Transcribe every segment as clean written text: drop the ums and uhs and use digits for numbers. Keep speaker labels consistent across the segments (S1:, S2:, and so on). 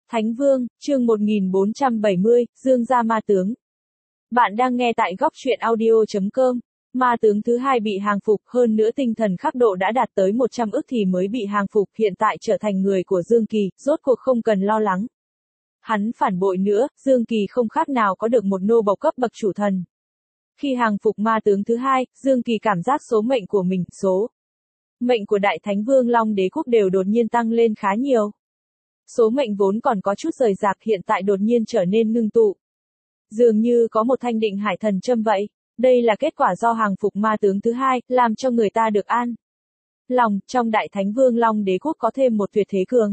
S1: Thánh Vương, chương 1470, Dương gia ma tướng. Bạn đang nghe tại góc truyện audio.com. Ma tướng thứ hai bị hàng phục, hơn nữa tinh thần khắc độ đã đạt tới 100 ức thì mới bị hàng phục, hiện tại trở thành người của Dương Kỳ, rốt cuộc không cần lo lắng. Hắn phản bội nữa, Dương Kỳ không khác nào có được một nô bộc cấp bậc chủ thần. Khi hàng phục ma tướng thứ hai, Dương Kỳ cảm giác số mệnh của mình, số mệnh của Đại Thánh Vương Long Đế Quốc đều đột nhiên tăng lên khá nhiều. Số mệnh vốn còn có chút rời rạc hiện tại đột nhiên trở nên ngưng tụ. Dường như có một thanh định hải thần châm vậy. Đây là kết quả do hàng phục ma tướng thứ hai, làm cho người ta được an lòng. Trong Đại Thánh Vương Long Đế Quốc có thêm một tuyệt thế cường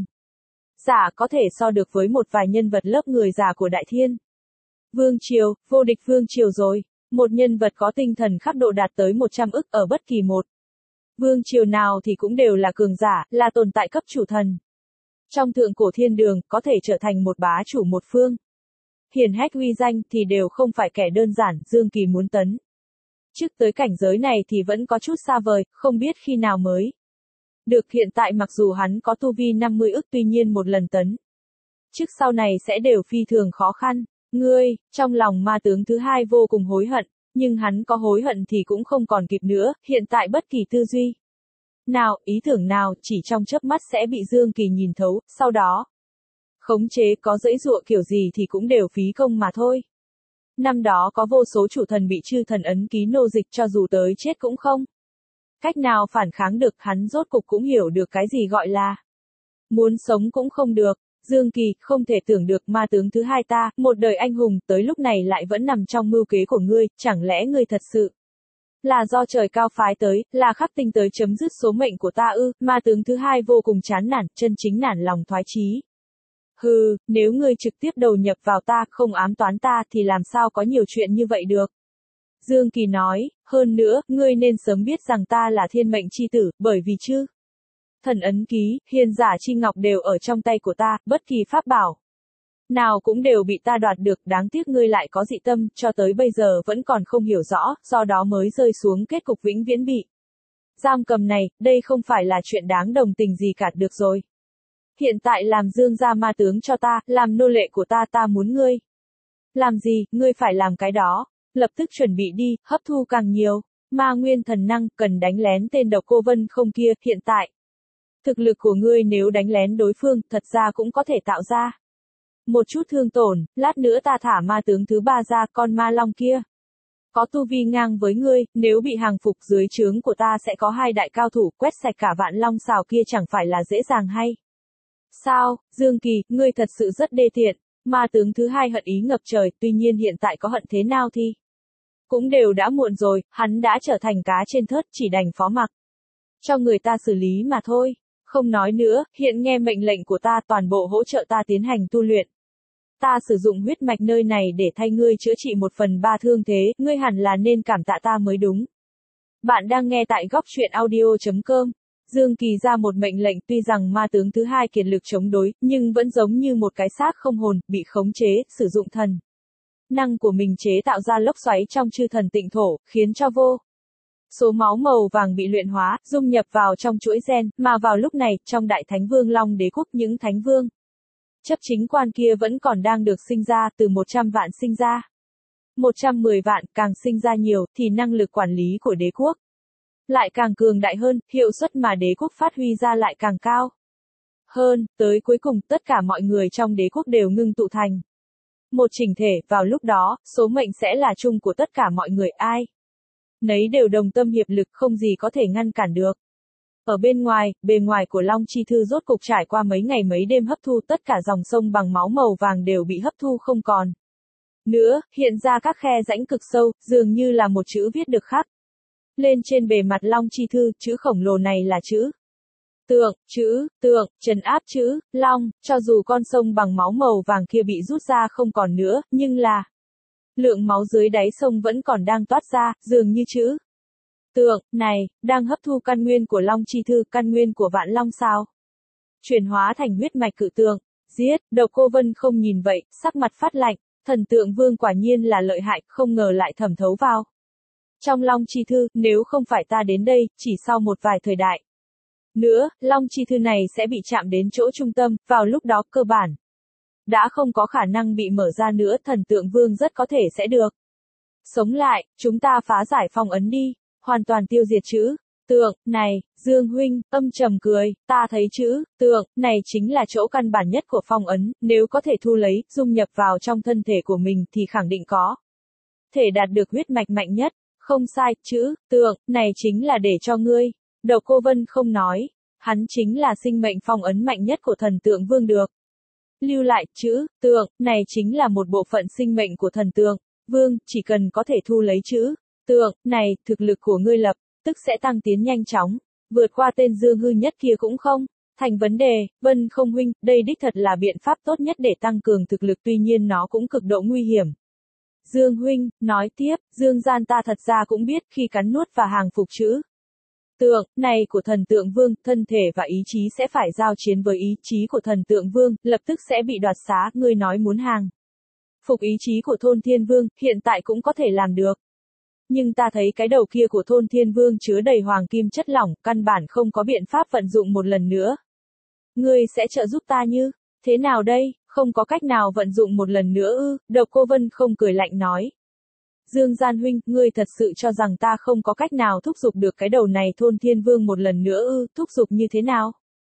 S1: giả có thể so được với một vài nhân vật lớp người già của Đại Thiên Vương Triều, vô địch Vương Triều rồi. Một nhân vật có tinh thần khắc độ đạt tới 100 ức ở bất kỳ một Vương Triều nào thì cũng đều là cường giả, là tồn tại cấp chủ thần. Trong thượng cổ thiên đường, có thể trở thành một bá chủ một phương. Hiển hách uy danh thì đều không phải kẻ đơn giản, Dương Kỳ muốn tấn trước tới cảnh giới này thì vẫn có chút xa vời, không biết khi nào mới được. Hiện tại mặc dù hắn có tu vi 50 ức tuy nhiên một lần tấn trước sau này sẽ đều phi thường khó khăn. Trong lòng ma tướng thứ hai vô cùng hối hận, nhưng hắn có hối hận thì cũng không còn kịp nữa, hiện tại bất kỳ tư duy nào, ý tưởng nào, chỉ trong chớp mắt sẽ bị Dương Kỳ nhìn thấu, sau đó khống chế, có giãy giụa kiểu gì thì cũng đều phí công mà thôi. Năm đó có vô số chủ thần bị chư thần ấn ký nô dịch, cho dù tới chết cũng không cách nào phản kháng được, hắn rốt cục cũng hiểu được cái gì gọi là muốn sống cũng không được. Dương Kỳ, không thể tưởng được ma tướng thứ hai ta, một đời anh hùng, tới lúc này lại vẫn nằm trong mưu kế của ngươi, chẳng lẽ ngươi thật sự là do trời cao phái tới, là khắc tinh tới chấm dứt số mệnh của ta ư? Ma tướng thứ hai vô cùng chán nản, chân chính nản lòng thoái chí. Hừ, nếu ngươi trực tiếp đầu nhập vào ta, không ám toán ta thì làm sao có nhiều chuyện như vậy được? Dương Kỳ nói, hơn nữa, ngươi nên sớm biết rằng ta là thiên mệnh chi tử, bởi vì chư thần ấn ký, hiền giả chi ngọc đều ở trong tay của ta, bất kỳ pháp bảo nào cũng đều bị ta đoạt được, đáng tiếc ngươi lại có dị tâm, cho tới bây giờ vẫn còn không hiểu rõ, do đó mới rơi xuống kết cục vĩnh viễn bị giam cầm này, đây không phải là chuyện đáng đồng tình gì cả, được rồi. Hiện tại làm Dương gia ma tướng cho ta, làm nô lệ của ta, ta muốn ngươi làm gì, ngươi phải làm cái đó, lập tức chuẩn bị đi, hấp thu càng nhiều ma nguyên thần năng, cần đánh lén tên Độc Cô Vân không kia, hiện tại thực lực của ngươi nếu đánh lén đối phương, thật ra cũng có thể tạo ra một chút thương tổn, lát nữa ta thả ma tướng thứ ba ra, con ma long kia có tu vi ngang với ngươi, nếu bị hàng phục dưới trướng của ta sẽ có hai đại cao thủ, quét sạch cả vạn long xào kia chẳng phải là dễ dàng hay sao? Dương Kỳ, ngươi thật sự rất đê tiện. Ma tướng thứ hai hận ý ngập trời, tuy nhiên hiện tại có hận thế nào thì cũng đều đã muộn rồi, hắn đã trở thành cá trên thớt, chỉ đành phó mặc cho người ta xử lý mà thôi. Không nói nữa, hiện nghe mệnh lệnh của ta, toàn bộ hỗ trợ ta tiến hành tu luyện. Ta sử dụng huyết mạch nơi này để thay ngươi chữa trị 1/3 thương thế, ngươi hẳn là nên cảm tạ ta mới đúng. Bạn đang nghe tại góc truyện audio.com. Dương Kỳ ra một mệnh lệnh, tuy rằng ma tướng thứ hai kiệt lực chống đối, nhưng vẫn giống như một cái xác không hồn, bị khống chế, sử dụng thần năng của mình chế tạo ra lốc xoáy trong chư thần tịnh thổ, khiến cho vô số máu màu vàng bị luyện hóa, dung nhập vào trong chuỗi gen, mà vào lúc này, trong Đại Thánh Vương Long Đế Quốc, những thánh vương chấp chính quan kia vẫn còn đang được sinh ra, từ 100 vạn sinh ra 110 vạn, càng sinh ra nhiều, thì năng lực quản lý của đế quốc lại càng cường đại hơn, hiệu suất mà đế quốc phát huy ra lại càng cao hơn, tới cuối cùng, tất cả mọi người trong đế quốc đều ngưng tụ thành một chỉnh thể, vào lúc đó, số mệnh sẽ là chung của tất cả mọi người, ai nấy đều đồng tâm hiệp lực, không gì có thể ngăn cản được. Ở bên ngoài, bề ngoài của Long Chi Thư rốt cục trải qua mấy ngày mấy đêm hấp thu, tất cả dòng sông bằng máu màu vàng đều bị hấp thu không còn nữa, hiện ra các khe rãnh cực sâu, dường như là một chữ viết được khắc lên trên bề mặt Long Chi Thư, chữ khổng lồ này là chữ tượng, trấn áp chữ Long, cho dù con sông bằng máu màu vàng kia bị rút ra không còn nữa, nhưng là lượng máu dưới đáy sông vẫn còn đang toát ra, dường như chữ tượng này đang hấp thu căn nguyên của Long Chi Thư, căn nguyên của vạn long sao chuyển hóa thành huyết mạch cự tượng. Giết, Độc Cô Vân không nhìn vậy, sắc mặt phát lạnh, thần tượng vương quả nhiên là lợi hại, không ngờ lại thẩm thấu vào trong Long Chi Thư, nếu không phải ta đến đây, chỉ sau một vài thời đại nữa, Long Chi Thư này sẽ bị chạm đến chỗ trung tâm, vào lúc đó, cơ bản đã không có khả năng bị mở ra nữa, thần tượng vương rất có thể sẽ được sống lại, chúng ta phá giải phong ấn đi, hoàn toàn tiêu diệt chữ tượng này. Dương huynh âm trầm cười, ta thấy chữ tượng này chính là chỗ căn bản nhất của phong ấn, nếu có thể thu lấy, dung nhập vào trong thân thể của mình thì khẳng định có thể đạt được huyết mạch mạnh nhất. Không sai, chữ tượng này chính là để cho ngươi. Độc Cô Vân không nói, hắn chính là sinh mệnh phong ấn mạnh nhất của thần tượng vương được lưu lại. Chữ tượng này chính là một bộ phận sinh mệnh của thần tượng vương, chỉ cần có thể thu lấy chữ tượng này, thực lực của ngươi lập tức sẽ tăng tiến nhanh chóng, vượt qua tên Dương hư nhất kia cũng không thành vấn đề. Vân không huynh, đây đích thật là biện pháp tốt nhất để tăng cường thực lực, tuy nhiên nó cũng cực độ nguy hiểm. Dương huynh nói tiếp, Dương gian ta thật ra cũng biết, khi cắn nuốt và hàng phục chữ tượng này của thần tượng vương, thân thể và ý chí sẽ phải giao chiến với ý chí của thần tượng vương, lập tức sẽ bị đoạt xá. Ngươi nói muốn hàng phục ý chí của Thôn Thiên Vương, hiện tại cũng có thể làm được. Nhưng ta thấy cái đầu kia của Thôn Thiên Vương chứa đầy hoàng kim chất lỏng, căn bản không có biện pháp vận dụng một lần nữa. Ngươi sẽ trợ giúp ta như thế nào đây? Không có cách nào vận dụng một lần nữa ư? Độc Cô Vân không cười lạnh nói. Dương gian huynh, ngươi thật sự cho rằng ta không có cách nào thúc giục được cái đầu này Thôn Thiên Vương một lần nữa ư? Thúc giục như thế nào?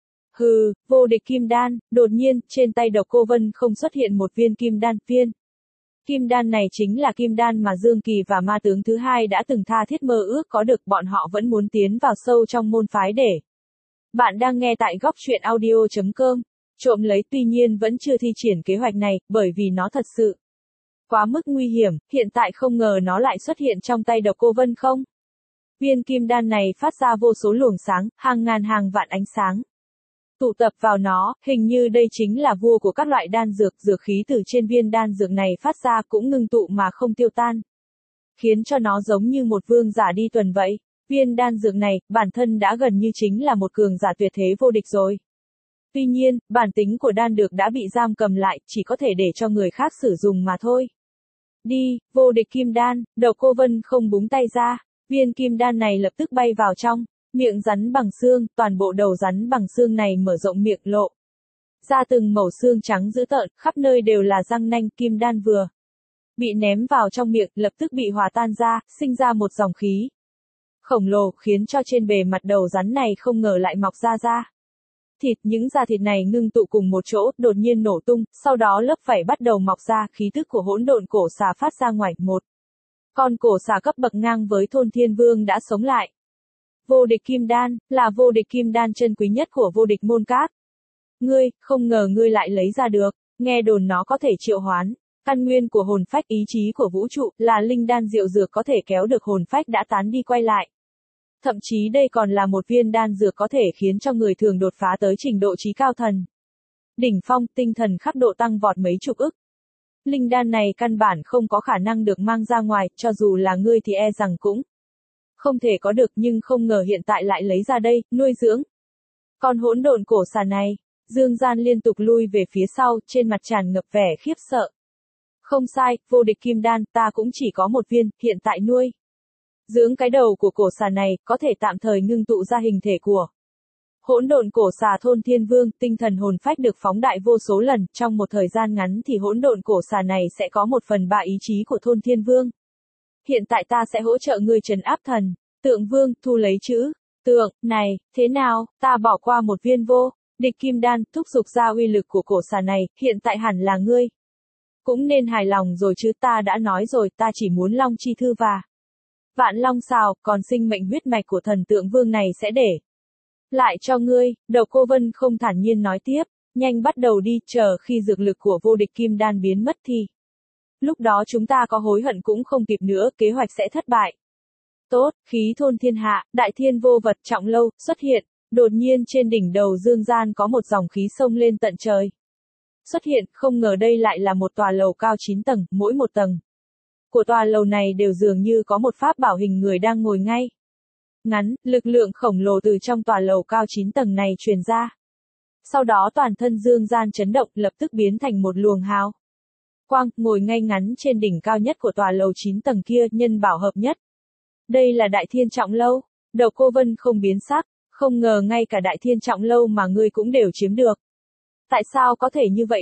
S1: Hừ, vô địch kim đan. Đột nhiên, trên tay Độc Cô Vân không xuất hiện một viên kim đan. Viên kim đan này chính là kim đan mà Dương Kỳ và ma tướng thứ hai đã từng tha thiết mơ ước có được, bọn họ vẫn muốn tiến vào sâu trong môn phái để. Bạn đang nghe tại góc truyện audio.com. Trộm lấy, tuy nhiên vẫn chưa thi triển kế hoạch này, bởi vì nó thật sự quá mức nguy hiểm, hiện tại không ngờ nó lại xuất hiện trong tay Độc Cô Vân không. Viên kim đan này phát ra vô số luồng sáng, hàng ngàn hàng vạn ánh sáng tụ tập vào nó, hình như đây chính là vua của các loại đan dược, dược khí từ trên viên đan dược này phát ra cũng ngưng tụ mà không tiêu tan, khiến cho nó giống như một vương giả đi tuần vậy. Viên đan dược này, bản thân đã gần như chính là một cường giả tuyệt thế vô địch rồi. Tuy nhiên, bản tính của đan dược đã bị giam cầm lại, chỉ có thể để cho người khác sử dụng mà thôi. Đi, vô địch kim đan. Độc Cô Vân không búng tay ra, viên kim đan này lập tức bay vào trong miệng rắn bằng xương, toàn bộ đầu rắn bằng xương này mở rộng miệng lộ ra từng mẩu xương trắng dữ tợn, khắp nơi đều là răng nanh. Kim đan vừa bị ném vào trong miệng, lập tức bị hòa tan ra, sinh ra một dòng khí khổng lồ, khiến cho trên bề mặt đầu rắn này không ngờ lại mọc ra thịt. Những da thịt này ngưng tụ cùng một chỗ, đột nhiên nổ tung, sau đó lớp vảy bắt đầu mọc ra, khí tức của hỗn độn cổ xà phát ra ngoài. Một con cổ xà cấp bậc ngang với Thôn Thiên Vương đã sống lại. Vô địch kim đan, là vô địch kim đan chân quý nhất của vô địch môn các. Ngươi, không ngờ ngươi lại lấy ra được, nghe đồn nó có thể triệu hoán căn nguyên của hồn phách, ý chí của vũ trụ, là linh đan diệu dược có thể kéo được hồn phách đã tán đi quay lại. Thậm chí đây còn là một viên đan dược có thể khiến cho người thường đột phá tới trình độ chí cao thần đỉnh phong, tinh thần khắc độ tăng vọt mấy chục ức. Linh đan này căn bản không có khả năng được mang ra ngoài, cho dù là ngươi thì e rằng cũng không thể có được, nhưng không ngờ hiện tại lại lấy ra đây, nuôi dưỡng con hỗn độn cổ xà này. Dương gian liên tục lui về phía sau, trên mặt tràn ngập vẻ khiếp sợ. Không sai, vô địch kim đan, ta cũng chỉ có một viên, hiện tại nuôi dưỡng cái đầu của cổ xà này, có thể tạm thời ngưng tụ ra hình thể của hỗn độn cổ xà Thôn Thiên Vương. Tinh thần hồn phách được phóng đại vô số lần, trong một thời gian ngắn thì hỗn độn cổ xà này sẽ có 1/3 ý chí của Thôn Thiên Vương. Hiện tại ta sẽ hỗ trợ ngươi trấn áp thần tượng vương, thu lấy chữ tượng này. Thế nào, ta bỏ qua một viên vô địch kim đan, thúc giục ra uy lực của cổ xà này, hiện tại hẳn là ngươi cũng nên hài lòng rồi chứ. Ta đã nói rồi, ta chỉ muốn Long Chi Thư và Vạn Long Sào, còn sinh mệnh huyết mạch của thần tượng vương này sẽ để lại cho ngươi. Độc Cô Vân không thản nhiên nói tiếp, nhanh bắt đầu đi, chờ khi dược lực của vô địch kim đan biến mất thì lúc đó chúng ta có hối hận cũng không kịp nữa, kế hoạch sẽ thất bại. Tốt, khí thôn thiên hạ, đại thiên vô vật trọng lâu xuất hiện. Đột nhiên trên đỉnh đầu Dương gian có một dòng khí xông lên tận trời xuất hiện, không ngờ đây lại là một tòa lầu cao 9 tầng, mỗi một tầng của tòa lầu này đều dường như có một pháp bảo hình người đang ngồi ngay ngắn, lực lượng khổng lồ từ trong tòa lầu cao 9 tầng này truyền ra. Sau đó toàn thân Dương gian chấn động, lập tức biến thành một luồng hào quang, ngồi ngay ngắn trên đỉnh cao nhất của tòa lầu 9 tầng kia, nhân bảo hợp nhất. Đây là Đại Thiên Trọng Lâu. Độc Cô Vân không biến sắc, không ngờ ngay cả Đại Thiên Trọng Lâu mà ngươi cũng đều chiếm được. Tại sao có thể như vậy được?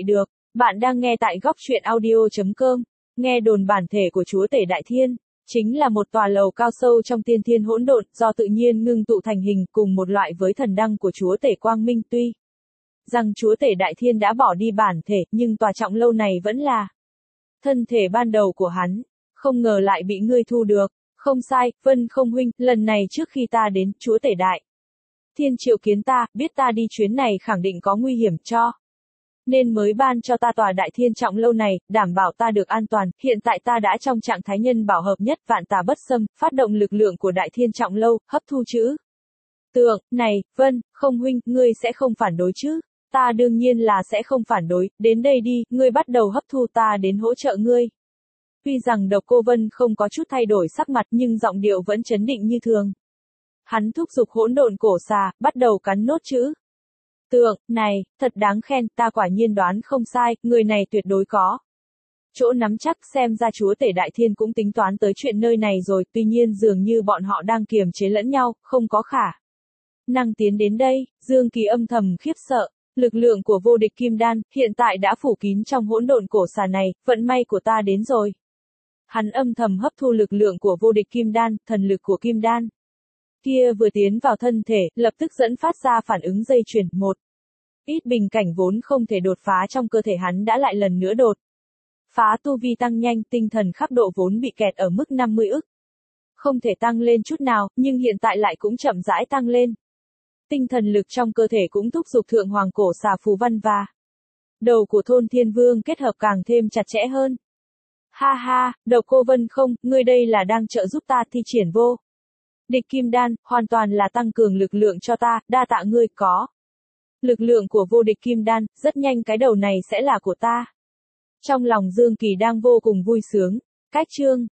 S1: Bạn đang nghe tại góc truyện audio.com. Nghe đồn bản thể của Chúa Tể Đại Thiên chính là một tòa lầu cao sâu trong tiên thiên hỗn độn, do tự nhiên ngưng tụ thành hình, cùng một loại với thần đăng của Chúa Tể Quang Minh. Tuy rằng Chúa Tể Đại Thiên đã bỏ đi bản thể, nhưng tòa trọng lâu này vẫn là thân thể ban đầu của hắn. Không ngờ lại bị ngươi thu được. Không sai, Vân Không huynh, lần này trước khi ta đến, Chúa Tể Đại Thiên triệu kiến ta, biết ta đi chuyến này khẳng định có nguy hiểm cho nên mới ban cho ta tòa Đại Thiên trọng lâu này, đảm bảo ta được an toàn. Hiện tại ta đã trong trạng thái nhân bảo hợp nhất, vạn tà bất xâm, phát động lực lượng của Đại Thiên trọng lâu, hấp thu chữ tượng này. Vân Không huynh, ngươi sẽ không phản đối chứ? Ta đương nhiên là sẽ không phản đối, đến đây đi, ngươi bắt đầu hấp thu, ta đến hỗ trợ ngươi. Tuy rằng Độc Cô Vân không có chút thay đổi sắc mặt, nhưng giọng điệu vẫn chấn định như thường. Hắn thúc giục hỗn độn cổ xà, bắt đầu cắn nốt chữ tượng này. Thật đáng khen, ta quả nhiên đoán không sai, người này tuyệt đối có chỗ nắm chắc. Xem ra Chúa Tể Đại Thiên cũng tính toán tới chuyện nơi này rồi, tuy nhiên dường như bọn họ đang kiềm chế lẫn nhau, không có khả năng tiến đến đây. Dương Kỳ âm thầm khiếp sợ. Lực lượng của vô địch kim đan hiện tại đã phủ kín trong hỗn độn cổ xà này, vận may của ta đến rồi. Hắn âm thầm hấp thu lực lượng của vô địch kim đan, thần lực của kim đan kia vừa tiến vào thân thể, lập tức dẫn phát ra phản ứng dây chuyền. Một ít bình cảnh vốn không thể đột phá trong cơ thể hắn đã lại lần nữa đột phá, tu vi tăng nhanh, tinh thần khắc độ vốn bị kẹt ở mức 50 ức. Không thể tăng lên chút nào, nhưng hiện tại lại cũng chậm rãi tăng lên. Tinh thần lực trong cơ thể cũng thúc giục thượng hoàng cổ xà phù văn và đầu của Thôn Thiên Vương kết hợp càng thêm chặt chẽ hơn. Ha ha, Độc Cô Vân không, ngươi đây là đang trợ giúp ta thi triển vô địch kim đan, hoàn toàn là tăng cường lực lượng cho ta, đa tạ ngươi. Có lực lượng của vô địch kim đan, rất nhanh cái đầu này sẽ là của ta. Trong lòng Dương Kỳ đang vô cùng vui sướng. Cách chương